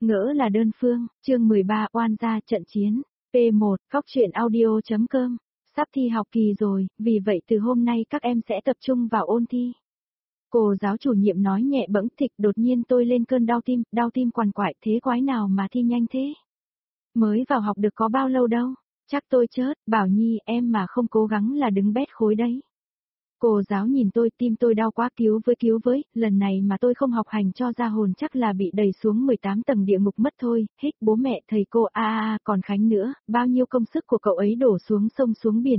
Ngỡ là đơn phương, chương 13 oan gia trận chiến, P1, Cóc truyện audio.com, sắp thi học kỳ rồi, vì vậy từ hôm nay các em sẽ tập trung vào ôn thi. Cô giáo chủ nhiệm nói nhẹ bẫng thịch, đột nhiên tôi lên cơn đau tim quằn quại, thế quái nào mà thi nhanh thế? Mới vào học được có bao lâu đâu, chắc tôi chớt, Bảo Nhi em mà không cố gắng là đứng bét khối đấy. Cô giáo nhìn tôi, tim tôi đau quá, cứu với, lần này mà tôi không học hành cho ra hồn chắc là bị đẩy xuống 18 tầng địa ngục mất thôi, hích bố mẹ thầy cô còn Khánh nữa, bao nhiêu công sức của cậu ấy đổ xuống sông xuống biển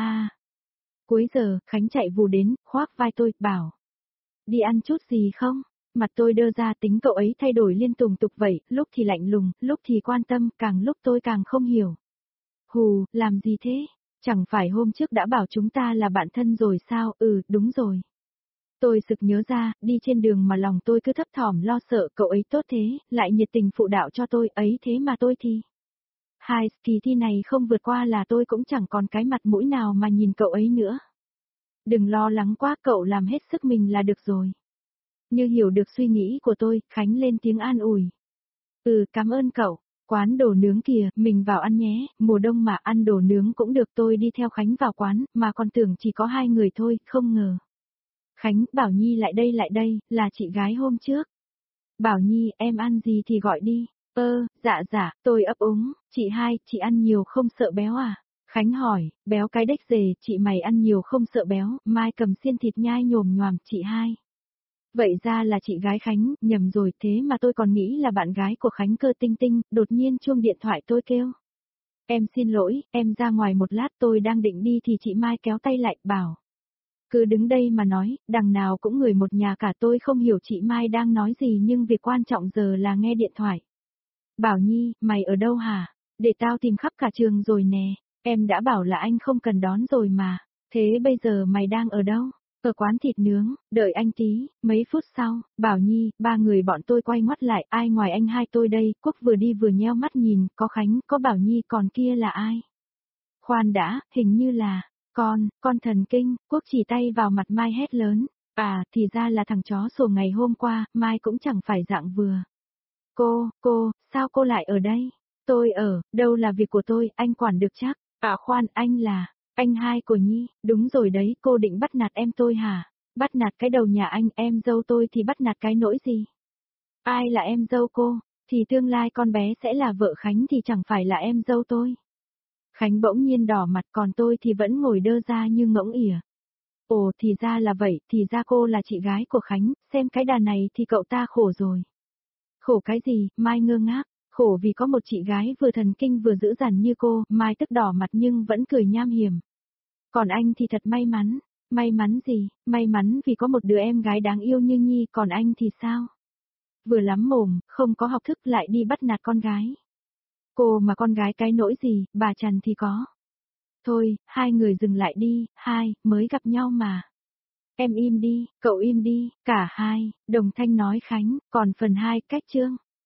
Cuối giờ, Khánh chạy vù đến, khoác vai tôi, bảo. Đi ăn chút gì không? Mặt tôi đơ ra, tính cậu ấy thay đổi liên tục vậy, lúc thì lạnh lùng, lúc thì quan tâm, càng lúc tôi càng không hiểu. Hù, làm gì thế? Chẳng phải hôm trước đã bảo chúng ta là bạn thân rồi sao? Ừ, đúng rồi. Tôi sực nhớ ra, đi trên đường mà lòng tôi cứ thấp thỏm lo sợ cậu ấy tốt thế, lại nhiệt tình phụ đạo cho tôi ấy, thế mà tôi thì. Kỳ thi này không vượt qua là tôi cũng chẳng còn cái mặt mũi nào mà nhìn cậu ấy nữa. Đừng lo lắng quá, cậu làm hết sức mình là được rồi. Như hiểu được suy nghĩ của tôi, Khánh lên tiếng an ủi. Ừ, cảm ơn cậu. Quán đồ nướng kìa, mình vào ăn nhé, mùa đông mà ăn đồ nướng cũng được. Tôi đi theo Khánh vào quán, mà còn tưởng chỉ có 2 người thôi, không ngờ. Khánh, Bảo Nhi lại đây, là chị gái hôm trước. Bảo Nhi, em ăn gì thì gọi đi. Dạ, tôi ấp úng, chị hai, chị ăn nhiều không sợ béo à? Khánh hỏi, béo cái đếch dề, chị mày ăn nhiều không sợ béo, Mai cầm xiên thịt nhai nhồm nhoàm, chị hai. Vậy ra là chị gái Khánh, nhầm rồi, thế mà tôi còn nghĩ là bạn gái của Khánh cơ. Tinh, đột nhiên chuông điện thoại tôi kêu. Em xin lỗi, em ra ngoài một lát, tôi đang định đi thì chị Mai kéo tay lại, bảo. Cứ đứng đây mà nói, đằng nào cũng người một nhà cả. Tôi không hiểu chị Mai đang nói gì nhưng việc quan trọng giờ là nghe điện thoại. Bảo Nhi, mày ở đâu hả? Để tao tìm khắp cả trường rồi nè, em đã bảo là anh không cần đón rồi mà, thế bây giờ mày đang ở đâu? Ở quán thịt nướng, đợi anh tí. Mấy phút sau, Bảo Nhi, 3 người bọn tôi quay ngoắt lại, ai ngoài anh hai tôi đây? Quốc vừa đi vừa nheo mắt nhìn, có Khánh, có Bảo Nhi, còn kia là ai? Khoan đã, hình như là, con thần kinh. Quốc chỉ tay vào mặt Mai hét lớn, thì ra là thằng chó sổ ngày hôm qua. Mai cũng chẳng phải dạng vừa. Cô, sao cô lại ở đây? Tôi ở, đâu là việc của tôi, anh quản được chắc. Khoan, anh là, anh hai của Nhi, đúng rồi đấy, cô định bắt nạt em tôi hả? Bắt nạt cái đầu nhà anh, em dâu tôi thì bắt nạt cái nỗi gì? Ai là em dâu cô? Thì tương lai con bé sẽ là vợ Khánh thì chẳng phải là em dâu tôi. Khánh bỗng nhiên đỏ mặt, còn tôi thì vẫn ngồi đơ ra như ngỗng ỉa. Ồ, thì ra là vậy, thì ra cô là chị gái của Khánh, xem cái đàn này thì cậu ta khổ rồi. Khổ cái gì? Mai ngơ ngác. Khổ vì có một chị gái vừa thần kinh vừa dữ dằn như cô. Mai tức đỏ mặt nhưng vẫn cười nham hiểm. Còn anh thì thật may mắn. May mắn gì? May mắn vì có một đứa em gái đáng yêu như Nhi. Còn anh thì sao? Vừa lắm mồm, không có học thức lại đi bắt nạt con gái. Cô mà con gái cái nỗi gì, bà Trần thì có. Thôi, hai người dừng lại đi, mới gặp nhau mà. Em im đi, cậu im đi, cả hai, đồng thanh nói Khánh. Còn phần 2, cách chương.